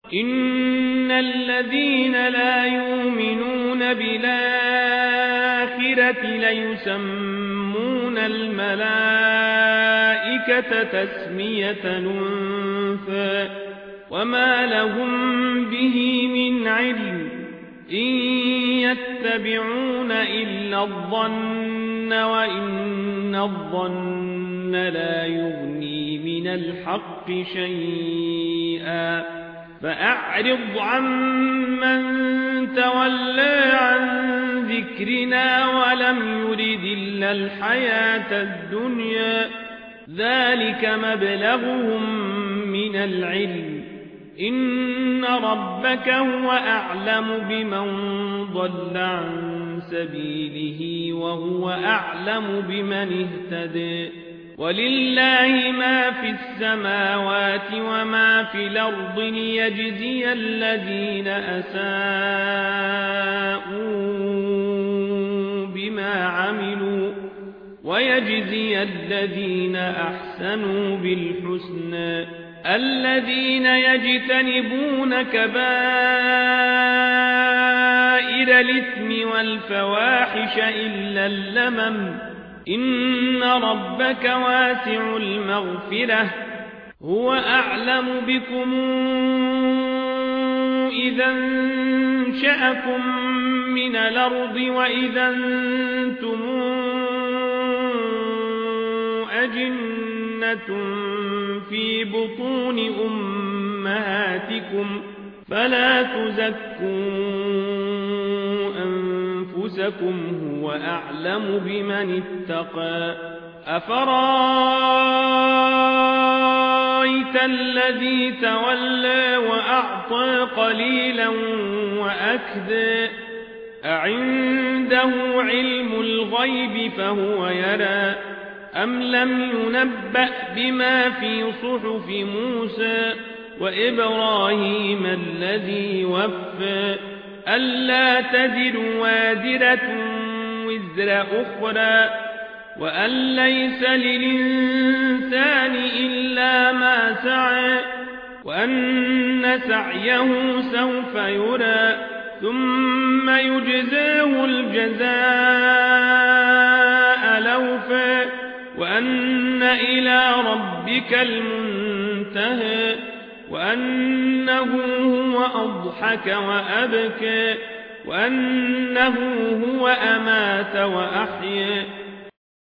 إن الذين لا يؤمنون بالآخرة ليسمون الملائكة تسمية الأنثى وما لهم به من علم إن يتبعون إلا الظن وإن الظن لا يغني من الحق شيئا فأعرض عمن تولى عن ذكرنا ولم يرد إلا الحياة الدنيا ذلك مبلغهم من العلم إن ربك هو أعلم بمن ضل عن سبيله وهو أعلم بمن اهتدى ولله ما في السماوات وما في الأرض ليجزي الذين أساءوا بما عملوا ويجزي الذين أحسنوا بالحسنى الذين يجتنبون كبائر الإثم والفواحش إلا اللمم إن ربك واسع المغفرة هو أعلم بكم إذا انشأكم من الأرض وإذا أنتم أجنة في بطون أمهاتكم فلا تزكوا أنفسكم هو أعلم بمن اتقى أفرأيت الذي تولى وأعطى قليلا وأكدى أعنده علم الغيب فهو يرى أم لم ينبأ بما في صحف موسى وإبراهيم الذي وفى ألا تزر وازرة وزر أخرى وأن ليس للإنسان إلا ما سعى وأن سعيه سوف يرى ثم يجزاه الجزاء الأوفى وأن إلى ربك المنتهى وأنه هو أضحك وأبكى وأنه هو أمات وأحيا